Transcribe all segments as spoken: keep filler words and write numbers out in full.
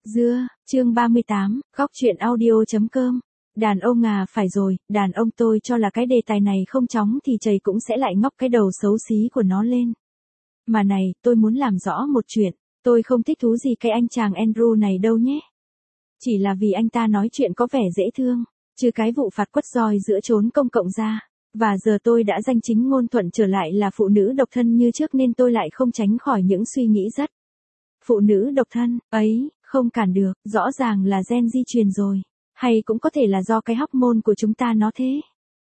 Dưa, chương ba mươi tám, góc chuyện audio.com. Đàn ông à, phải rồi, đàn ông tôi cho là cái đề tài này không chóng thì chầy cũng sẽ lại ngóc cái đầu xấu xí của nó lên. Mà này, tôi muốn làm rõ một chuyện, tôi không thích thú gì cái anh chàng Andrew này đâu nhé. Chỉ là vì anh ta nói chuyện có vẻ dễ thương, trừ cái vụ phạt quất roi giữa chốn công cộng ra. Và giờ tôi đã danh chính ngôn thuận trở lại là phụ nữ độc thân như trước nên tôi lại không tránh khỏi những suy nghĩ rất. Phụ nữ độc thân, ấy, không cản được, rõ ràng là gen di truyền rồi. Hay cũng có thể là do cái hormone của chúng ta nó thế.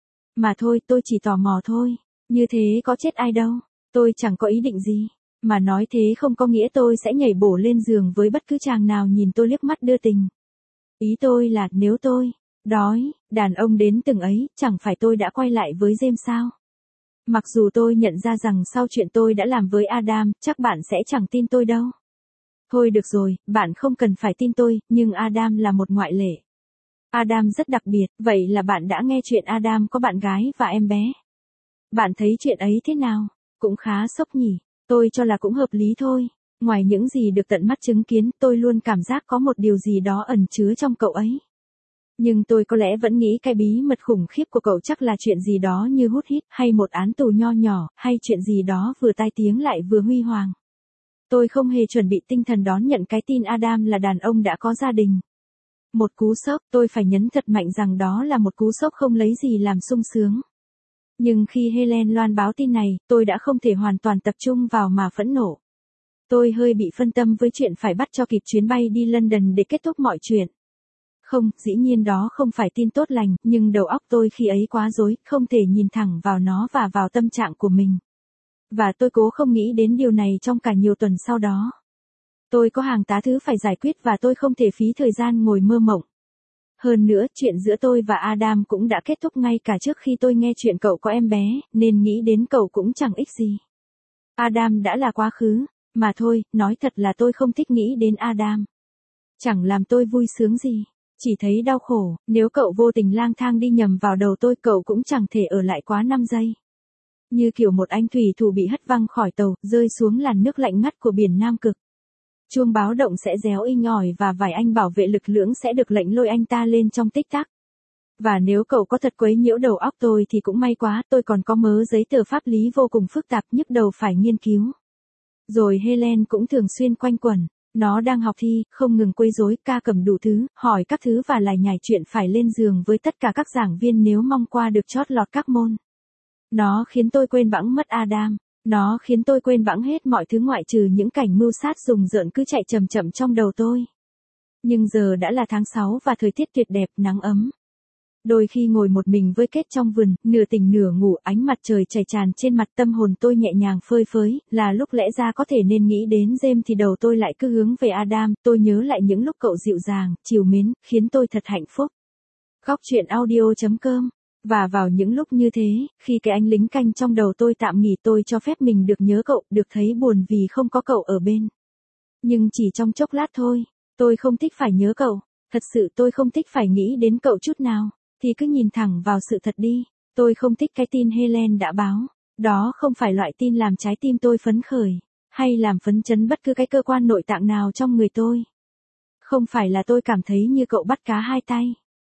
Mà thôi, tôi chỉ tò mò thôi. Như thế có chết ai đâu. Tôi chẳng có ý định gì. Mà nói thế không có nghĩa tôi sẽ nhảy bổ lên giường với bất cứ chàng nào nhìn tôi liếc mắt đưa tình. Ý tôi là nếu tôi đói, đàn ông đến từng ấy, chẳng phải tôi đã quay lại với James sao? Mặc dù tôi nhận ra rằng sau chuyện tôi đã làm với Adam, chắc bạn sẽ chẳng tin tôi đâu. Thôi được rồi, bạn không cần phải tin tôi, nhưng Adam là một ngoại lệ. Adam rất đặc biệt, vậy là bạn đã nghe chuyện Adam có bạn gái và em bé. Bạn thấy chuyện ấy thế nào? Cũng khá sốc nhỉ, tôi cho là cũng hợp lý thôi. Ngoài những gì được tận mắt chứng kiến, tôi luôn cảm giác có một điều gì đó ẩn chứa trong cậu ấy. Nhưng tôi có lẽ vẫn nghĩ cái bí mật khủng khiếp của cậu chắc là chuyện gì đó như hút hít, hay một án tù nho nhỏ, hay chuyện gì đó vừa tai tiếng lại vừa huy hoàng. Tôi không hề chuẩn bị tinh thần đón nhận cái tin Adam là đàn ông đã có gia đình. Một cú sốc, tôi phải nhấn thật mạnh rằng đó là một cú sốc không lấy gì làm sung sướng. Nhưng khi Helen loan báo tin này, tôi đã không thể hoàn toàn tập trung vào mà phẫn nộ. Tôi hơi bị phân tâm với chuyện phải bắt cho kịp chuyến bay đi London để kết thúc mọi chuyện. Không, dĩ nhiên đó không phải tin tốt lành, nhưng đầu óc tôi khi ấy quá rối, không thể nhìn thẳng vào nó và vào tâm trạng của mình. Và tôi cố không nghĩ đến điều này trong cả nhiều tuần sau đó. Tôi có hàng tá thứ phải giải quyết và tôi không thể phí thời gian ngồi mơ mộng. Hơn nữa, chuyện giữa tôi và Adam cũng đã kết thúc ngay cả trước khi tôi nghe chuyện cậu có em bé, nên nghĩ đến cậu cũng chẳng ích gì. Adam đã là quá khứ, mà thôi, nói thật là tôi không thích nghĩ đến Adam. Chẳng làm tôi vui sướng gì, chỉ thấy đau khổ, nếu cậu vô tình lang thang đi nhầm vào đầu tôi cậu cũng chẳng thể ở lại quá năm giây. Như kiểu một anh thủy thủ bị hất văng khỏi tàu, rơi xuống làn nước lạnh ngắt của biển Nam Cực. Chuông báo động sẽ réo inh ỏi và vài anh bảo vệ lực lưỡng sẽ được lệnh lôi anh ta lên trong tích tắc. Và nếu cậu có thật quấy nhiễu đầu óc tôi thì cũng may quá, tôi còn có mớ giấy tờ pháp lý vô cùng phức tạp nhức đầu phải nghiên cứu. Rồi Helen cũng thường xuyên quanh quẩn, nó đang học thi, không ngừng quấy rối, ca cầm đủ thứ, hỏi các thứ và lải nhải chuyện phải lên giường với tất cả các giảng viên nếu mong qua được chót lọt các môn. Nó khiến tôi quên bẵng mất Adam. Nó khiến tôi quên bẵng hết mọi thứ ngoại trừ những cảnh mưu sát rùng rợn cứ chạy chậm chậm trong đầu tôi. Nhưng giờ đã là tháng sáu và thời tiết tuyệt đẹp, nắng ấm. Đôi khi ngồi một mình với Kết trong vườn, nửa tỉnh nửa ngủ, ánh mặt trời chảy tràn trên mặt, tâm hồn tôi nhẹ nhàng phơi phới, là lúc lẽ ra có thể nên nghĩ đến James thì đầu tôi lại cứ hướng về Adam, tôi nhớ lại những lúc cậu dịu dàng, trìu mến, khiến tôi thật hạnh phúc. Góc chuyện audio.com. Và vào những lúc như thế, khi cái anh lính canh trong đầu tôi tạm nghỉ tôi cho phép mình được nhớ cậu, được thấy buồn vì không có cậu ở bên. Nhưng chỉ trong chốc lát thôi, tôi không thích phải nhớ cậu, thật sự tôi không thích phải nghĩ đến cậu chút nào, thì cứ nhìn thẳng vào sự thật đi, tôi không thích cái tin Helen đã báo, đó không phải loại tin làm trái tim tôi phấn khởi, hay làm phấn chấn bất cứ cái cơ quan nội tạng nào trong người tôi. Không phải là tôi cảm thấy như cậu bắt cá hai tay.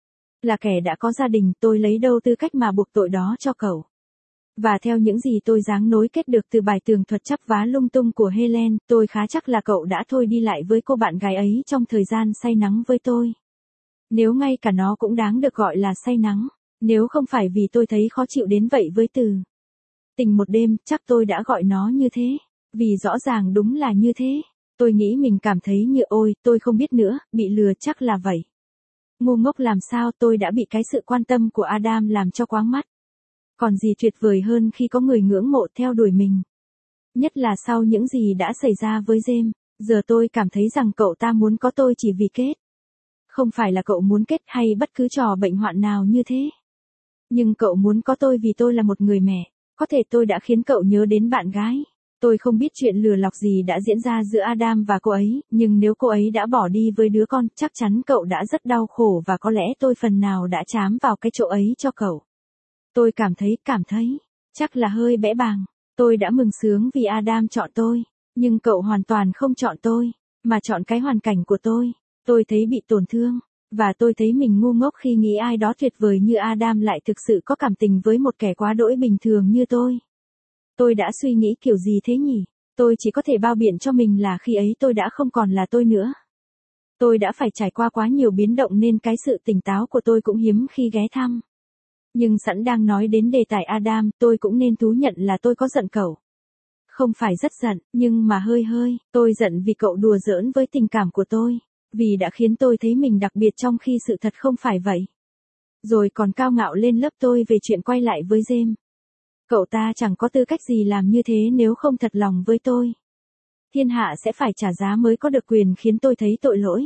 Là kẻ đã có gia đình, tôi lấy đâu tư cách mà buộc tội đó cho cậu. Và theo những gì tôi dáng nối kết được từ bài tường thuật chắp vá lung tung của Helen, tôi khá chắc là cậu đã thôi đi lại với cô bạn gái ấy trong thời gian say nắng với tôi. Nếu ngay cả nó cũng đáng được gọi là say nắng, nếu không phải vì tôi thấy khó chịu đến vậy với từ tình một đêm, chắc tôi đã gọi nó như thế. Vì rõ ràng đúng là như thế. Tôi nghĩ mình cảm thấy như ôi, tôi không biết nữa, bị lừa chắc là vậy. Ngu ngốc làm sao, tôi đã bị cái sự quan tâm của Adam làm cho choáng mắt. Còn gì tuyệt vời hơn khi có người ngưỡng mộ theo đuổi mình. Nhất là sau những gì đã xảy ra với James, giờ tôi cảm thấy rằng cậu ta muốn có tôi chỉ vì Kết. Không phải là cậu muốn Kết hay bất cứ trò bệnh hoạn nào như thế. Nhưng cậu muốn có tôi vì tôi là một người mẹ, có thể tôi đã khiến cậu nhớ đến bạn gái. Tôi không biết chuyện lừa lọc gì đã diễn ra giữa Adam và cô ấy, nhưng nếu cô ấy đã bỏ đi với đứa con, chắc chắn cậu đã rất đau khổ và có lẽ tôi phần nào đã chám vào cái chỗ ấy cho cậu. Tôi cảm thấy, cảm thấy, chắc là hơi bẽ bàng. Tôi đã mừng sướng vì Adam chọn tôi, nhưng cậu hoàn toàn không chọn tôi, mà chọn cái hoàn cảnh của tôi. Tôi thấy bị tổn thương, và tôi thấy mình ngu ngốc khi nghĩ ai đó tuyệt vời như Adam lại thực sự có cảm tình với một kẻ quá đỗi bình thường như tôi. Tôi đã suy nghĩ kiểu gì thế nhỉ? Tôi chỉ có thể bao biện cho mình là khi ấy tôi đã không còn là tôi nữa. Tôi đã phải trải qua quá nhiều biến động nên cái sự tỉnh táo của tôi cũng hiếm khi ghé thăm. Nhưng sẵn đang nói đến đề tài Adam, tôi cũng nên thú nhận là tôi có giận cậu. Không phải rất giận, nhưng mà hơi hơi, tôi giận vì cậu đùa giỡn với tình cảm của tôi. Vì đã khiến tôi thấy mình đặc biệt trong khi sự thật không phải vậy. Rồi còn cao ngạo lên lớp tôi về chuyện quay lại với James. Cậu ta chẳng có tư cách gì làm như thế nếu không thật lòng với tôi. Thiên hạ sẽ phải trả giá mới có được quyền khiến tôi thấy tội lỗi.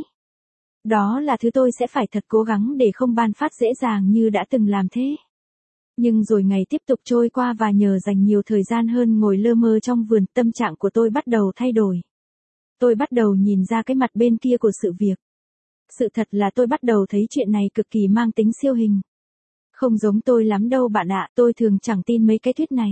Đó là thứ tôi sẽ phải thật cố gắng để không ban phát dễ dàng như đã từng làm thế. Nhưng rồi ngày tiếp tục trôi qua và nhờ dành nhiều thời gian hơn ngồi lơ mơ trong vườn, tâm trạng của tôi bắt đầu thay đổi. Tôi bắt đầu nhìn ra cái mặt bên kia của sự việc. Sự thật là tôi bắt đầu thấy chuyện này cực kỳ mang tính siêu hình. Không giống tôi lắm đâu bạn ạ, tôi thường chẳng tin mấy cái thuyết này.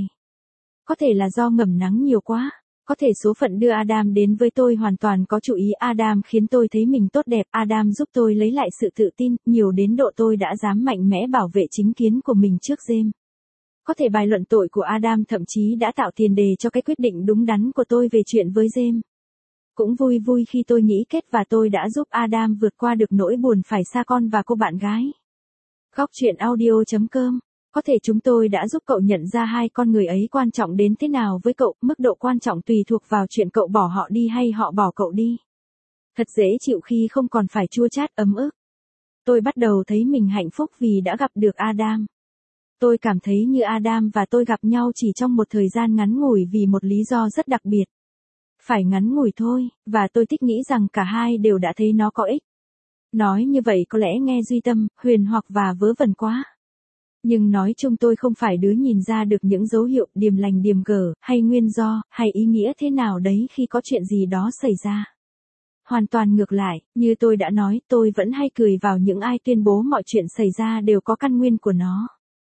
Có thể là do ngầm nắng nhiều quá. Có thể số phận đưa Adam đến với tôi hoàn toàn có chủ ý. Adam khiến tôi thấy mình tốt đẹp. Adam giúp tôi lấy lại sự tự tin, nhiều đến độ tôi đã dám mạnh mẽ bảo vệ chính kiến của mình trước James. Có thể bài luận tội của Adam thậm chí đã tạo tiền đề cho cái quyết định đúng đắn của tôi về chuyện với James. Cũng vui vui khi tôi nghĩ kết và tôi đã giúp Adam vượt qua được nỗi buồn phải xa con và cô bạn gái. Góc chuyện audio chấm com. Có thể chúng tôi đã giúp cậu nhận ra hai con người ấy quan trọng đến thế nào với cậu, mức độ quan trọng tùy thuộc vào chuyện cậu bỏ họ đi hay họ bỏ cậu đi. Thật dễ chịu khi không còn phải chua chát ấm ức. Tôi bắt đầu thấy mình hạnh phúc vì đã gặp được Adam. Tôi cảm thấy như Adam và tôi gặp nhau chỉ trong một thời gian ngắn ngủi vì một lý do rất đặc biệt. Phải ngắn ngủi thôi, và tôi thích nghĩ rằng cả hai đều đã thấy nó có ích. Nói như vậy có lẽ nghe duy tâm, huyền hoặc và vớ vẩn quá. Nhưng nói chung tôi không phải đứa nhìn ra được những dấu hiệu điềm lành điềm gở, hay nguyên do, hay ý nghĩa thế nào đấy khi có chuyện gì đó xảy ra. Hoàn toàn ngược lại, như tôi đã nói, tôi vẫn hay cười vào những ai tuyên bố mọi chuyện xảy ra đều có căn nguyên của nó.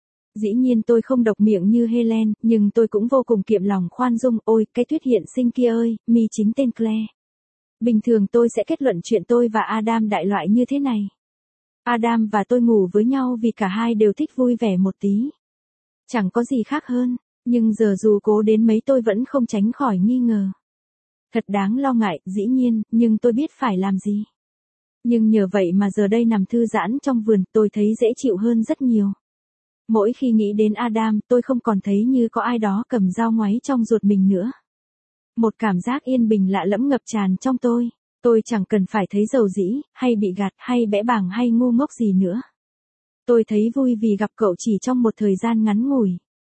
Dĩ nhiên tôi không độc miệng như Helen, nhưng tôi cũng vô cùng kiệm lòng khoan dung. Ôi, cái thuyết hiện sinh kia ơi, mi chính tên Claire. Bình thường tôi sẽ kết luận chuyện tôi và Adam đại loại như thế này. Adam và tôi ngủ với nhau vì cả hai đều thích vui vẻ một tí. Chẳng có gì khác hơn, nhưng giờ dù cố đến mấy tôi vẫn không tránh khỏi nghi ngờ. Thật đáng lo ngại, dĩ nhiên, nhưng tôi biết phải làm gì. Nhưng nhờ vậy mà giờ đây nằm thư giãn trong vườn, tôi thấy dễ chịu hơn rất nhiều. Mỗi khi nghĩ đến Adam, tôi không còn thấy như có ai đó cầm dao ngoáy trong ruột mình nữa. Một cảm giác yên bình lạ lẫm ngập tràn trong tôi. Tôi chẳng cần phải thấy dầu dĩ, hay bị gạt, hay bẽ bàng hay ngu ngốc gì nữa. Tôi thấy vui vì gặp cậu chỉ trong một thời gian ngắn ngủi.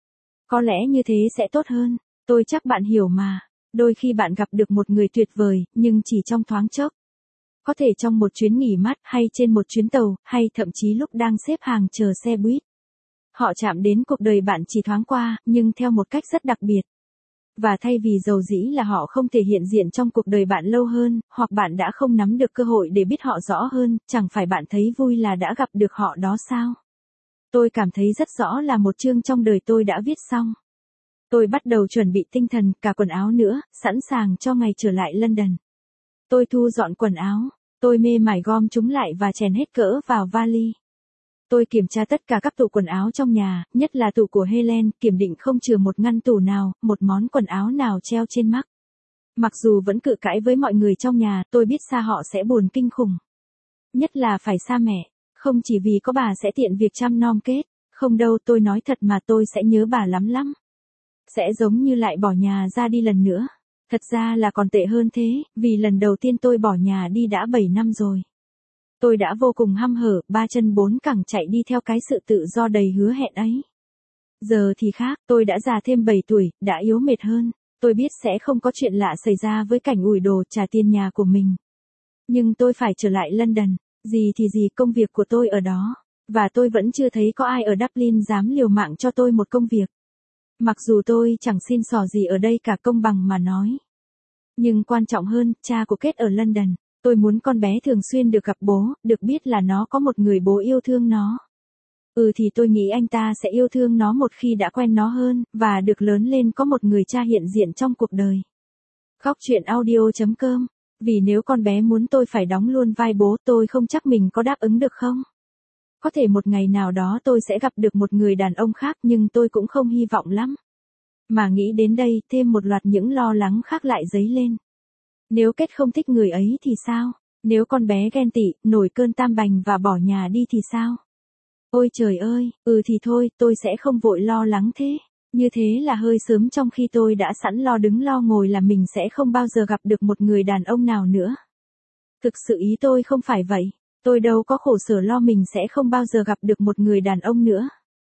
Có lẽ như thế sẽ tốt hơn. Tôi chắc bạn hiểu mà. Đôi khi bạn gặp được một người tuyệt vời, nhưng chỉ trong thoáng chốc. Có thể trong một chuyến nghỉ mát, hay trên một chuyến tàu, hay thậm chí lúc đang xếp hàng chờ xe buýt. Họ chạm đến cuộc đời bạn chỉ thoáng qua, nhưng theo một cách rất đặc biệt. Và thay vì dầu dĩ là họ không thể hiện diện trong cuộc đời bạn lâu hơn, hoặc bạn đã không nắm được cơ hội để biết họ rõ hơn, chẳng phải bạn thấy vui là đã gặp được họ đó sao? Tôi cảm thấy rất rõ là một chương trong đời tôi đã viết xong. Tôi bắt đầu chuẩn bị tinh thần, cả quần áo nữa, sẵn sàng cho ngày trở lại London. Tôi thu dọn quần áo, tôi mê mải gom chúng lại và chèn hết cỡ vào vali. Tôi kiểm tra tất cả các tủ quần áo trong nhà, nhất là tủ của Helen, kiểm định không chừa một ngăn tủ nào, một món quần áo nào treo trên mắc. Mặc dù vẫn cự cãi với mọi người trong nhà, tôi biết xa họ sẽ buồn kinh khủng. Nhất là phải xa mẹ, không chỉ vì có bà sẽ tiện việc chăm nom kết, không đâu, tôi nói thật mà tôi sẽ nhớ bà lắm lắm. Sẽ giống như lại bỏ nhà ra đi lần nữa. Thật ra là còn tệ hơn thế, vì lần đầu tiên tôi bỏ nhà đi đã bảy năm rồi. Tôi đã vô cùng hăm hở, ba chân bốn cẳng chạy đi theo cái sự tự do đầy hứa hẹn ấy. Giờ thì khác, tôi đã già thêm bảy tuổi, đã yếu mệt hơn. Tôi biết sẽ không có chuyện lạ xảy ra với cảnh ủi đồ trả tiền nhà của mình. Nhưng tôi phải trở lại London, gì thì gì công việc của tôi ở đó. Và tôi vẫn chưa thấy có ai ở Dublin dám liều mạng cho tôi một công việc. Mặc dù tôi chẳng xin xỏ gì ở đây cả công bằng mà nói. Nhưng quan trọng hơn, cha của Kết ở London. Tôi muốn con bé thường xuyên được gặp bố, được biết là nó có một người bố yêu thương nó. Ừ thì tôi nghĩ anh ta sẽ yêu thương nó một khi đã quen nó hơn, và được lớn lên có một người cha hiện diện trong cuộc đời. Góc chuyện audio chấm com Vì nếu con bé muốn tôi phải đóng luôn vai bố, tôi không chắc mình có đáp ứng được không? Có thể một ngày nào đó tôi sẽ gặp được một người đàn ông khác, nhưng tôi cũng không hy vọng lắm. Mà nghĩ đến đây, thêm một loạt những lo lắng khác lại dấy lên. Nếu Kết không thích người ấy thì sao? Nếu con bé ghen tị, nổi cơn tam bành và bỏ nhà đi thì sao? Ôi trời ơi, ừ thì thôi, tôi sẽ không vội lo lắng thế. Như thế là hơi sớm, trong khi tôi đã sẵn lo đứng lo ngồi là mình sẽ không bao giờ gặp được một người đàn ông nào nữa. Thực sự ý tôi không phải vậy. Tôi đâu có khổ sở lo mình sẽ không bao giờ gặp được một người đàn ông nữa.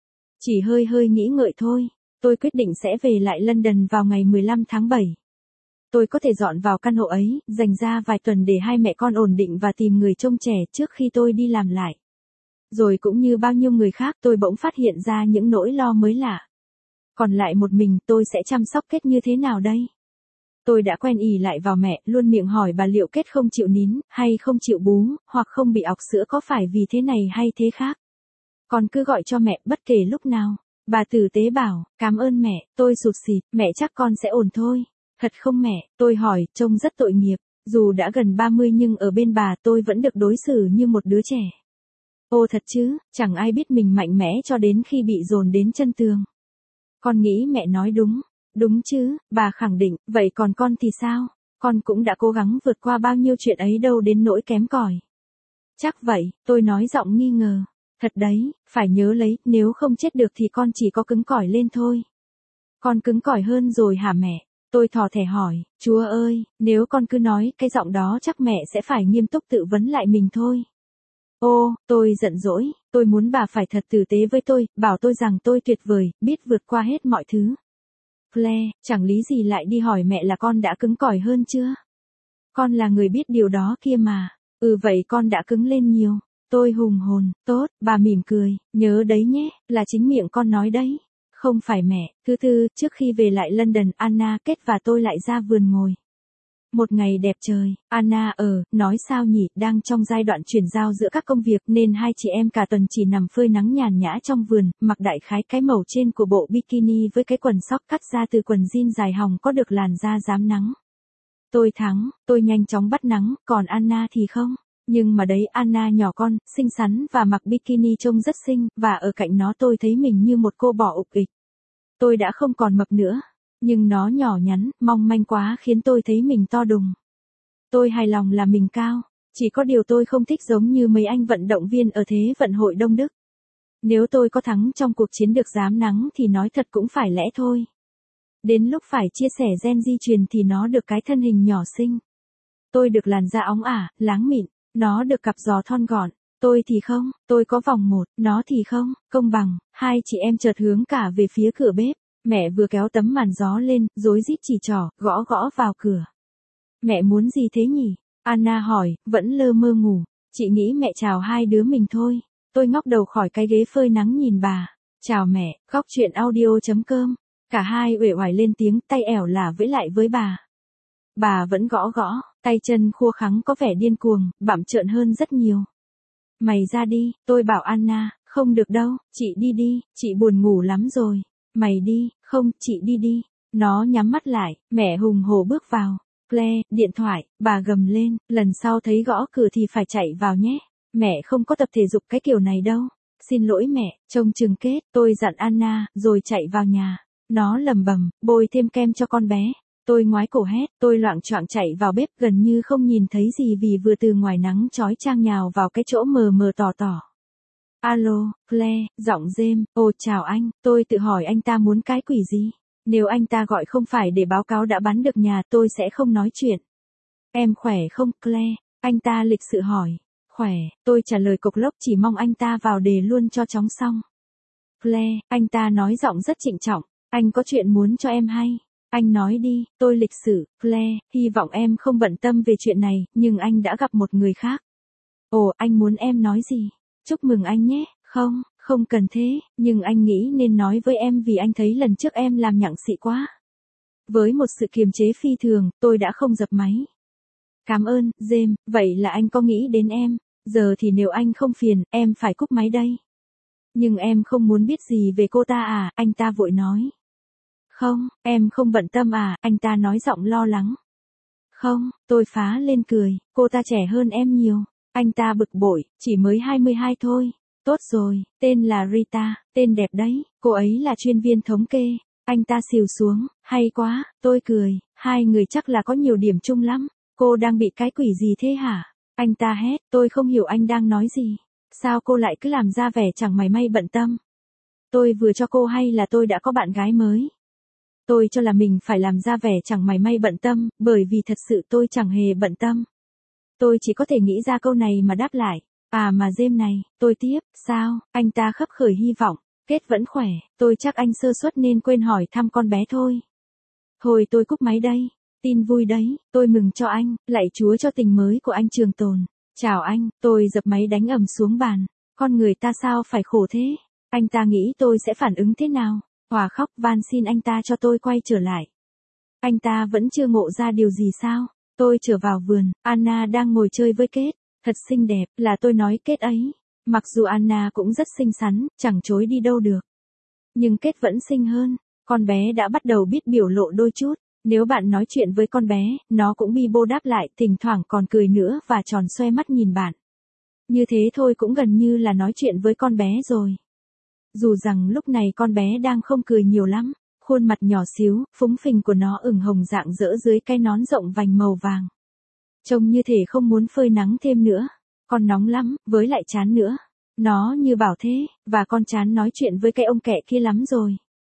Chỉ hơi hơi nghĩ ngợi thôi. Tôi quyết định sẽ về lại London vào ngày mười lăm tháng bảy. Tôi có thể dọn vào căn hộ ấy, dành ra vài tuần để hai mẹ con ổn định và tìm người trông trẻ trước khi tôi đi làm lại. Rồi cũng như bao nhiêu người khác, tôi bỗng phát hiện ra những nỗi lo mới lạ. Còn lại một mình, tôi sẽ chăm sóc Kết như thế nào đây? Tôi đã quen ỷ lại vào mẹ, luôn miệng hỏi bà liệu Kết không chịu nín, hay không chịu bú, hoặc không bị ọc sữa có phải vì thế này hay thế khác. Con cứ gọi cho mẹ bất kể lúc nào. Bà tử tế bảo, cảm ơn mẹ, tôi sụt sịt, mẹ chắc con sẽ ổn thôi. Thật không mẹ? Tôi hỏi, trông rất tội nghiệp. Dù đã gần ba mươi nhưng ở bên bà tôi vẫn được đối xử như một đứa trẻ. Ô thật chứ, chẳng ai biết mình mạnh mẽ cho đến khi bị dồn đến chân tường. Con nghĩ mẹ nói đúng. Đúng chứ, bà khẳng định, vậy còn con thì sao? Con cũng đã cố gắng vượt qua bao nhiêu chuyện ấy đâu đến nỗi kém cỏi. Chắc vậy, tôi nói giọng nghi ngờ. Thật đấy, phải nhớ lấy, nếu không chết được thì con chỉ có cứng cỏi lên thôi. Con cứng cỏi hơn rồi hả mẹ? Tôi thò thẻ hỏi, Chúa ơi, nếu con cứ nói cái giọng đó chắc mẹ sẽ phải nghiêm túc tự vấn lại mình thôi. Ô, tôi giận dỗi, tôi muốn bà phải thật tử tế với tôi, bảo tôi rằng tôi tuyệt vời, biết vượt qua hết mọi thứ. Claire, chẳng lý gì lại đi hỏi mẹ là con đã cứng cỏi hơn chưa? Con là người biết điều đó kia mà. Ừ vậy con đã cứng lên nhiều. Tôi hùng hồn, tốt, bà mỉm cười, nhớ đấy nhé, là chính miệng con nói đấy. Không phải mẹ. Thứ tư, trước khi về lại London, Anna, Kết và tôi lại ra vườn ngồi. Một ngày đẹp trời, Anna ở, nói sao nhỉ, đang trong giai đoạn chuyển giao giữa các công việc nên hai chị em cả tuần chỉ nằm phơi nắng nhàn nhã trong vườn, mặc đại khái cái màu trên của bộ bikini với cái quần sóc cắt ra từ quần jean dài hòng có được làn da rám nắng. Tôi thắng, tôi nhanh chóng bắt nắng, còn Anna thì không. Nhưng mà đấy, Anna nhỏ con, xinh xắn và mặc bikini trông rất xinh, và ở cạnh nó tôi thấy mình như một cô bò ục ịch. Tôi đã không còn mập nữa, nhưng nó nhỏ nhắn, mong manh quá khiến tôi thấy mình to đùng. Tôi hài lòng là mình cao, chỉ có điều tôi không thích giống như mấy anh vận động viên ở Thế vận hội Đông Đức. Nếu tôi có thắng trong cuộc chiến được rám nắng thì nói thật cũng phải lẽ thôi. Đến lúc phải chia sẻ gen di truyền thì nó được cái thân hình nhỏ xinh. Tôi được làn da óng ả, láng mịn, nó được cặp giò thon gọn. Tôi thì không, tôi có vòng một, nó thì không, công bằng. Hai chị em chợt hướng cả về phía cửa bếp. Mẹ vừa kéo tấm màn gió lên, rối rít chỉ trỏ, gõ gõ vào cửa. Mẹ muốn gì thế nhỉ? Anna hỏi, vẫn lơ mơ ngủ. Chị nghĩ mẹ chào hai đứa mình thôi. Tôi ngóc đầu khỏi cái ghế phơi nắng nhìn bà. Chào mẹ, góc chuyện audio chấm com. Cả hai uể oải lên tiếng, tay ẻo lả vẫy lại với bà. Bà vẫn gõ gõ, tay chân khua khắng có vẻ điên cuồng, bặm trợn hơn rất nhiều. Mày ra đi, tôi bảo Anna, không được đâu, chị đi đi, chị buồn ngủ lắm rồi. Mày đi, không, chị đi đi. Nó nhắm mắt lại, mẹ hùng hổ bước vào. Claire, điện thoại, bà gầm lên, lần sau thấy gõ cửa thì phải chạy vào nhé. Mẹ không có tập thể dục cái kiểu này đâu. Xin lỗi mẹ, trông chừng Kết, tôi dặn Anna, rồi chạy vào nhà. Nó lầm bầm, bôi thêm kem cho con bé. Tôi ngoái cổ hét, tôi loạng choạng chạy vào bếp gần như không nhìn thấy gì vì vừa từ ngoài nắng chói chang nhào vào cái chỗ mờ mờ tỏ tỏ. Alo, Claire, giọng James, ồ chào anh, tôi tự hỏi anh ta muốn cái quỷ gì? Nếu anh ta gọi không phải để báo cáo đã bán được nhà tôi sẽ không nói chuyện. Em khỏe không, Claire? Anh ta lịch sự hỏi. Khỏe, tôi trả lời cộc lốc chỉ mong anh ta vào đề luôn cho chóng xong. Claire, anh ta nói giọng rất trịnh trọng, anh có chuyện muốn cho em hay. Anh nói đi, tôi lịch sự, Claire, hy vọng em không bận tâm về chuyện này, nhưng anh đã gặp một người khác. Ồ, anh muốn em nói gì? Chúc mừng anh nhé, không, không cần thế, nhưng anh nghĩ nên nói với em vì anh thấy lần trước em làm nhặng xị quá. Với một sự kiềm chế phi thường, tôi đã không dập máy. Cảm ơn, James, vậy là anh có nghĩ đến em, giờ thì nếu anh không phiền, em phải cúp máy đây. Nhưng em không muốn biết gì về cô ta à, anh ta vội nói. Không, em không bận tâm à, anh ta nói giọng lo lắng. Không, tôi phá lên cười, cô ta trẻ hơn em nhiều. Anh ta bực bội, chỉ mới hai mươi hai thôi. Tốt rồi, tên là Rita, tên đẹp đấy, cô ấy là chuyên viên thống kê. Anh ta xìu xuống, hay quá, tôi cười, hai người chắc là có nhiều điểm chung lắm. Cô đang bị cái quỷ gì thế hả? Anh ta hét, tôi không hiểu anh đang nói gì. Sao cô lại cứ làm ra vẻ chẳng mảy may bận tâm? Tôi vừa cho cô hay là tôi đã có bạn gái mới? Tôi cho là mình phải làm ra vẻ chẳng mảy may bận tâm, bởi vì thật sự tôi chẳng hề bận tâm. Tôi chỉ có thể nghĩ ra câu này mà đáp lại. À mà James này, tôi tiếp, sao? Anh ta khấp khởi hy vọng. Kết vẫn khỏe, tôi chắc anh sơ suất nên quên hỏi thăm con bé thôi. Thôi tôi cúp máy đây. Tin vui đấy, tôi mừng cho anh, lạy Chúa cho tình mới của anh trường tồn. Chào anh, tôi dập máy đánh ầm xuống bàn. Con người ta sao phải khổ thế? Anh ta nghĩ tôi sẽ phản ứng thế nào? Hòa khóc van xin anh ta cho tôi quay trở lại. Anh ta vẫn chưa ngộ ra điều gì sao? Tôi trở vào vườn, Anna đang ngồi chơi với Kết. Thật xinh đẹp, là tôi nói Kết ấy. Mặc dù Anna cũng rất xinh xắn, chẳng chối đi đâu được. Nhưng Kết vẫn xinh hơn. Con bé đã bắt đầu biết biểu lộ đôi chút. Nếu bạn nói chuyện với con bé, nó cũng bi bô đáp lại, thỉnh thoảng còn cười nữa và tròn xoe mắt nhìn bạn. Như thế thôi cũng gần như là nói chuyện với con bé rồi. Dù rằng lúc này con bé đang không cười nhiều lắm, khuôn mặt nhỏ xíu, phúng phình của nó ửng hồng rạng rỡ dưới cái nón rộng vành màu vàng. Trông như thể không muốn phơi nắng thêm nữa. Con nóng lắm, với lại chán nữa. Nó như bảo thế, và con chán nói chuyện với cái ông kẹ kia lắm rồi.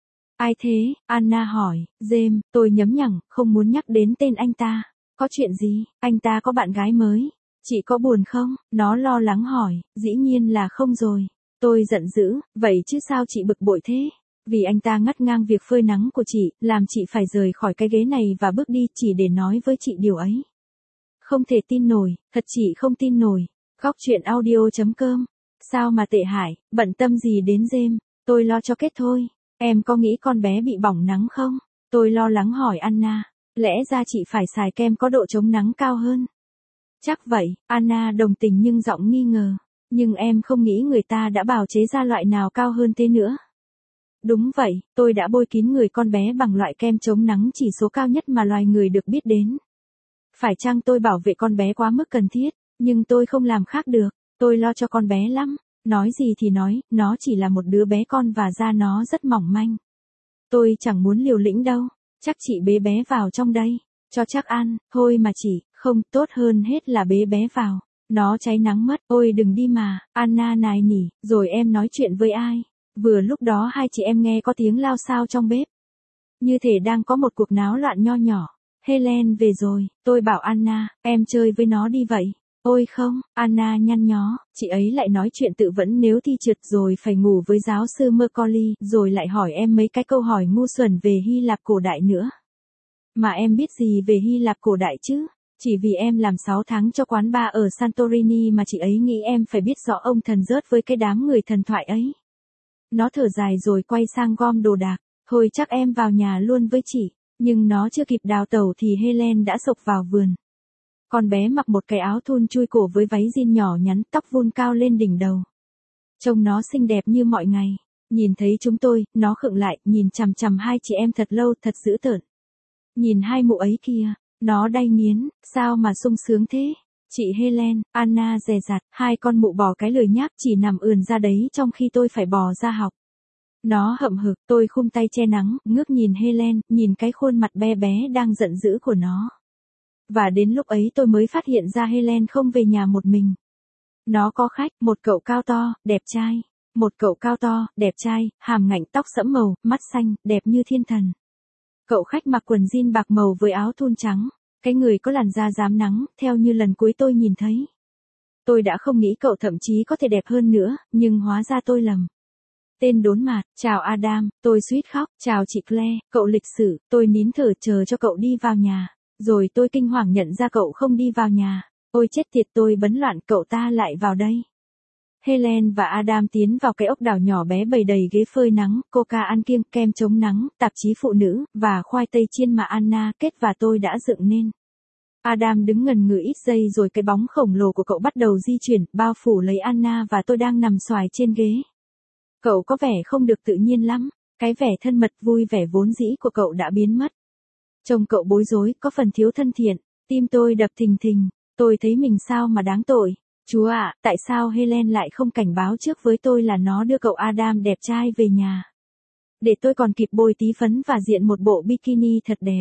Ai thế? Anna hỏi. James, tôi nhấm nhẳng, không muốn nhắc đến tên anh ta. Có chuyện gì? Anh ta có bạn gái mới. Chị có buồn không? Nó lo lắng hỏi. Dĩ nhiên là không rồi. Tôi giận dữ, vậy chứ sao chị bực bội thế? Vì anh ta ngắt ngang việc phơi nắng của chị, làm chị phải rời khỏi cái ghế này và bước đi chỉ để nói với chị điều ấy. Không thể tin nổi, thật chị không tin nổi. Góc truyện audio chấm com. Sao mà tệ hại, bận tâm gì đến James, tôi lo cho Kết thôi. Em có nghĩ con bé bị bỏng nắng không? Tôi lo lắng hỏi Anna. Lẽ ra chị phải xài kem có độ chống nắng cao hơn. Chắc vậy, Anna đồng tình nhưng giọng nghi ngờ. Nhưng em không nghĩ người ta đã bào chế ra loại nào cao hơn thế nữa. Đúng vậy, tôi đã bôi kín người con bé bằng loại kem chống nắng chỉ số cao nhất mà loài người được biết đến. Phải chăng tôi bảo vệ con bé quá mức cần thiết, nhưng tôi không làm khác được, tôi lo cho con bé lắm. Nói gì thì nói, nó chỉ là một đứa bé con và da nó rất mỏng manh. Tôi chẳng muốn liều lĩnh đâu, chắc chị bế bé vào trong đây, cho chắc ăn, thôi mà chị, không, tốt hơn hết là bế bé vào. Nó cháy nắng mất, ôi đừng đi mà, Anna nài nỉ, rồi em nói chuyện với ai? Vừa lúc đó hai chị em nghe có tiếng lao xao trong bếp. Như thể đang có một cuộc náo loạn nho nhỏ. Helen về rồi, tôi bảo Anna, em chơi với nó đi vậy. Ôi không, Anna nhăn nhó, chị ấy lại nói chuyện tự vẫn nếu thi trượt rồi phải ngủ với giáo sư Macaulay, rồi lại hỏi em mấy cái câu hỏi ngu xuẩn về Hy Lạp cổ đại nữa. Mà em biết gì về Hy Lạp cổ đại chứ? Chỉ vì em làm sáu tháng cho quán bar ở Santorini mà chị ấy nghĩ em phải biết rõ ông thần rớt với cái đám người thần thoại ấy. Nó thở dài rồi quay sang gom đồ đạc, thôi chắc em vào nhà luôn với chị, nhưng nó chưa kịp đào tẩu thì Helen đã xộc vào vườn. Con bé mặc một cái áo thun chui cổ với váy jean nhỏ nhắn, tóc vun cao lên đỉnh đầu. Trông nó xinh đẹp như mọi ngày. Nhìn thấy chúng tôi, nó khựng lại, nhìn chằm chằm hai chị em thật lâu, thật dữ tợn. Nhìn hai mụ ấy kìa, nó đay nghiến, sao mà sung sướng thế? Chị Helen, Anna dè dặt, hai con mụ bỏ cái lười nhác chỉ nằm ườn ra đấy trong khi tôi phải bò ra học. Nó hậm hực, tôi khum tay che nắng, ngước nhìn Helen, nhìn cái khuôn mặt bé bé đang giận dữ của nó. Và đến lúc ấy tôi mới phát hiện ra Helen không về nhà một mình. Nó có khách, một cậu cao to, đẹp trai. Một cậu cao to, đẹp trai, hàm ngạnh tóc sẫm màu, mắt xanh, đẹp như thiên thần. Cậu khách mặc quần jean bạc màu với áo thun trắng. Cái người có làn da rám nắng, theo như lần cuối tôi nhìn thấy. Tôi đã không nghĩ cậu thậm chí có thể đẹp hơn nữa, nhưng hóa ra tôi lầm. Tên đốn mạt, chào Adam, tôi suýt khóc, chào chị Claire, cậu lịch sử, tôi nín thở chờ cho cậu đi vào nhà. Rồi tôi kinh hoàng nhận ra cậu không đi vào nhà. Ôi chết tiệt, tôi bấn loạn, cậu ta lại vào đây. Helen và Adam tiến vào cái ốc đảo nhỏ bé bày đầy ghế phơi nắng, coca ăn kiêng, kem chống nắng, tạp chí phụ nữ, và khoai tây chiên mà Anna, Kết và tôi đã dựng nên. Adam đứng ngần ngừ ít giây rồi cái bóng khổng lồ của cậu bắt đầu di chuyển, bao phủ lấy Anna và tôi đang nằm xoài trên ghế. Cậu có vẻ không được tự nhiên lắm, cái vẻ thân mật vui vẻ vốn dĩ của cậu đã biến mất. Trông cậu bối rối, có phần thiếu thân thiện. Tim tôi đập thình thình, tôi thấy mình sao mà đáng tội. Chúa ạ, tại sao Helen lại không cảnh báo trước với tôi là nó đưa cậu Adam đẹp trai về nhà? Để tôi còn kịp bôi tí phấn và diện một bộ bikini thật đẹp.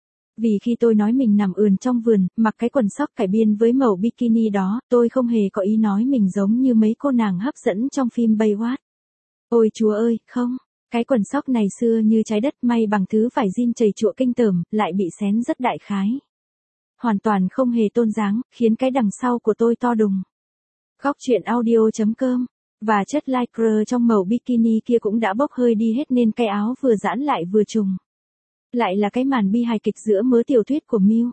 Vì khi tôi nói mình nằm ườn trong vườn, mặc cái quần sóc cải biên với màu bikini đó, tôi không hề có ý nói mình giống như mấy cô nàng hấp dẫn trong phim Baywatch. Ôi Chúa ơi, không. Cái quần sóc này xưa như trái đất may bằng thứ vải jean chầy chụa kinh tởm, lại bị xén rất đại khái. Hoàn toàn không hề tôn dáng, khiến cái đằng sau của tôi to đùng. Góc truyện audio.com. Và chất lycra trong màu bikini kia cũng đã bốc hơi đi hết nên cái áo vừa giãn lại vừa trùng. Lại là cái màn bi hài kịch giữa mớ tiểu thuyết của Miu.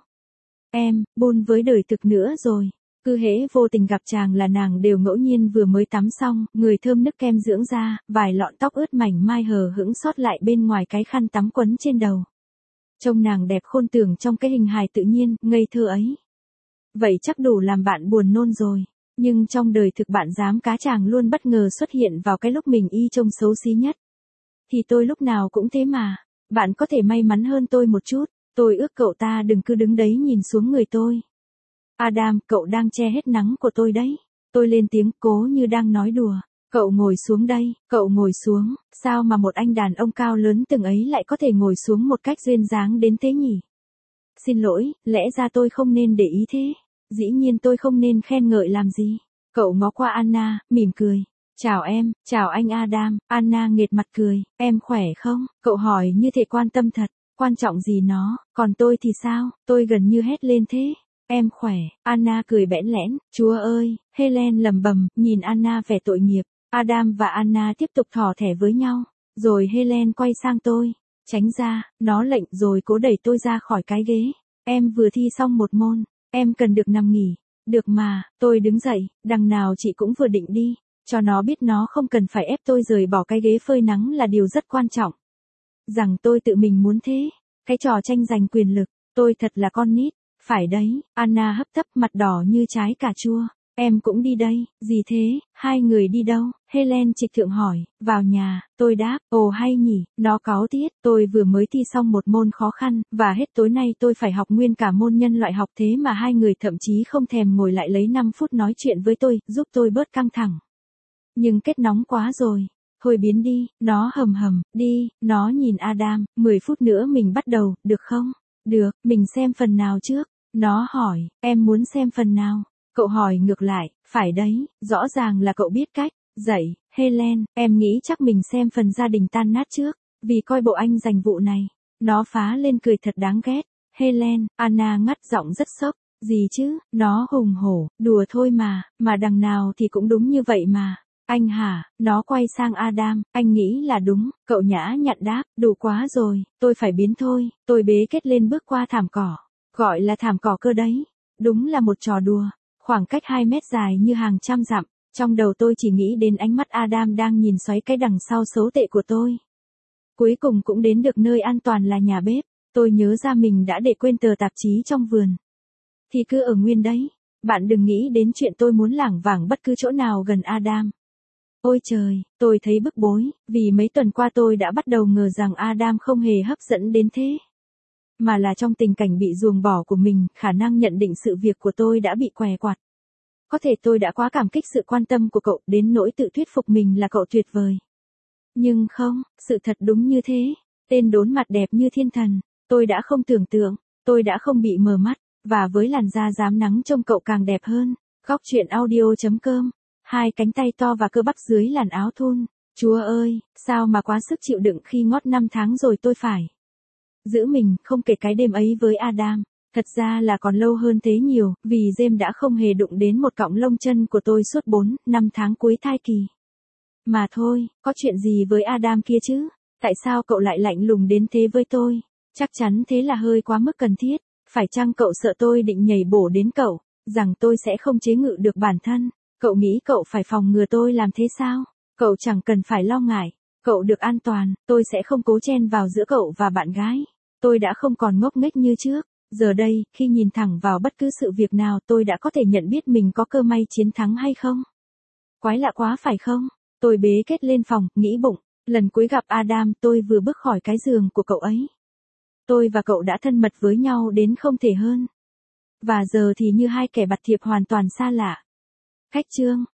Em, buồn với đời thực nữa rồi. Cứ hễ vô tình gặp chàng là nàng đều ngẫu nhiên vừa mới tắm xong, người thơm nức kem dưỡng da, vài lọn tóc ướt mảnh mai hờ hững sót lại bên ngoài cái khăn tắm quấn trên đầu. Trông nàng đẹp khôn tưởng trong cái hình hài tự nhiên, ngây thơ ấy. Vậy chắc đủ làm bạn buồn nôn rồi. Nhưng trong đời thực bạn dám cá chàng luôn bất ngờ xuất hiện vào cái lúc mình y trông xấu xí nhất. Thì tôi lúc nào cũng thế mà. Bạn có thể may mắn hơn tôi một chút. Tôi ước cậu ta đừng cứ đứng đấy nhìn xuống người tôi. Adam, cậu đang che hết nắng của tôi đấy. Tôi lên tiếng cố như đang nói đùa. Cậu ngồi xuống đây, cậu ngồi xuống. Sao mà một anh đàn ông cao lớn từng ấy lại có thể ngồi xuống một cách duyên dáng đến thế nhỉ? Xin lỗi, lẽ ra tôi không nên để ý thế. Dĩ nhiên tôi không nên khen ngợi làm gì. Cậu ngó qua Anna, mỉm cười. Chào em, chào anh Adam. Anna nghệt mặt cười. Em khỏe không? Cậu hỏi như thể quan tâm thật. Quan trọng gì nó, còn tôi thì sao? Tôi gần như hét lên thế. Em khỏe. Anna cười bẽn lẽn. Chúa ơi, Helen lầm bầm, nhìn Anna vẻ tội nghiệp. Adam và Anna tiếp tục thỏ thẻ với nhau. Rồi Helen quay sang tôi. Tránh ra, nó lệnh rồi cố đẩy tôi ra khỏi cái ghế. Em vừa thi xong một môn. Em cần được nằm nghỉ. Được mà, tôi đứng dậy, đằng nào chị cũng vừa định đi. Cho nó biết nó không cần phải ép tôi rời bỏ cái ghế phơi nắng là điều rất quan trọng. Rằng tôi tự mình muốn thế. Cái trò tranh giành quyền lực, tôi thật là con nít. Phải đấy, Anna hấp tấp mặt đỏ như trái cà chua. Em cũng đi đây, gì thế, hai người đi đâu? Helen trịch thượng hỏi, vào nhà, tôi đáp, ồ hay nhỉ, nó cáu tiết, tôi vừa mới thi xong một môn khó khăn, và hết tối nay tôi phải học nguyên cả môn nhân loại học thế mà hai người thậm chí không thèm ngồi lại lấy năm phút nói chuyện với tôi, giúp tôi bớt căng thẳng. Nhưng kết nóng quá rồi. Thôi biến đi, nó hầm hầm, đi, nó nhìn Adam, mười phút nữa mình bắt đầu, được không? Được, mình xem phần nào trước? Nó hỏi, em muốn xem phần nào? Cậu hỏi ngược lại, phải đấy, rõ ràng là cậu biết cách. Dậy, Helen, em nghĩ chắc mình xem phần gia đình tan nát trước, vì coi bộ anh giành vụ này. Nó phá lên cười thật đáng ghét. Helen, Anna ngắt giọng rất sốc. Gì chứ, nó hùng hổ, đùa thôi mà, mà đằng nào thì cũng đúng như vậy mà. Anh hả, nó quay sang Adam, anh nghĩ là đúng, cậu nhã nhặn đáp, đủ quá rồi, tôi phải biến thôi, tôi bế kết lên bước qua thảm cỏ, gọi là thảm cỏ cơ đấy, đúng là một trò đùa, khoảng cách hai mét dài như hàng trăm dặm, trong đầu tôi chỉ nghĩ đến ánh mắt Adam đang nhìn xoáy cái đằng sau xấu tệ của tôi. Cuối cùng cũng đến được nơi an toàn là nhà bếp, tôi nhớ ra mình đã để quên tờ tạp chí trong vườn. Thì cứ ở nguyên đấy, bạn đừng nghĩ đến chuyện tôi muốn lảng vảng bất cứ chỗ nào gần Adam. Ôi trời, tôi thấy bức bối, vì mấy tuần qua tôi đã bắt đầu ngờ rằng Adam không hề hấp dẫn đến thế. Mà là trong tình cảnh bị ruồng bỏ của mình, khả năng nhận định sự việc của tôi đã bị què quặt. Có thể tôi đã quá cảm kích sự quan tâm của cậu đến nỗi tự thuyết phục mình là cậu tuyệt vời. Nhưng không, sự thật đúng như thế. Tên đốn mặt đẹp như thiên thần, tôi đã không tưởng tượng, tôi đã không bị mờ mắt, và với làn da rám nắng trông cậu càng đẹp hơn. Góc truyện audio.com. Hai cánh tay to và cơ bắp dưới làn áo thun. Chúa ơi, sao mà quá sức chịu đựng khi ngót năm tháng rồi tôi phải giữ mình, không kể cái đêm ấy với Adam. Thật ra là còn lâu hơn thế nhiều, vì James đã không hề đụng đến một cọng lông chân của tôi suốt bốn, năm tháng cuối thai kỳ. Mà thôi, có chuyện gì với Adam kia chứ? Tại sao cậu lại lạnh lùng đến thế với tôi? Chắc chắn thế là hơi quá mức cần thiết. Phải chăng cậu sợ tôi định nhảy bổ đến cậu, rằng tôi sẽ không chế ngự được bản thân? Cậu nghĩ cậu phải phòng ngừa tôi làm thế sao? Cậu chẳng cần phải lo ngại. Cậu được an toàn, tôi sẽ không cố chen vào giữa cậu và bạn gái. Tôi đã không còn ngốc nghếch như trước. Giờ đây, khi nhìn thẳng vào bất cứ sự việc nào tôi đã có thể nhận biết mình có cơ may chiến thắng hay không. Quái lạ quá phải không? Tôi bế kết lên phòng, nghĩ bụng. Lần cuối gặp Adam tôi vừa bước khỏi cái giường của cậu ấy. Tôi và cậu đã thân mật với nhau đến không thể hơn. Và giờ thì như hai kẻ bạt thiệp hoàn toàn xa lạ. Khách trương.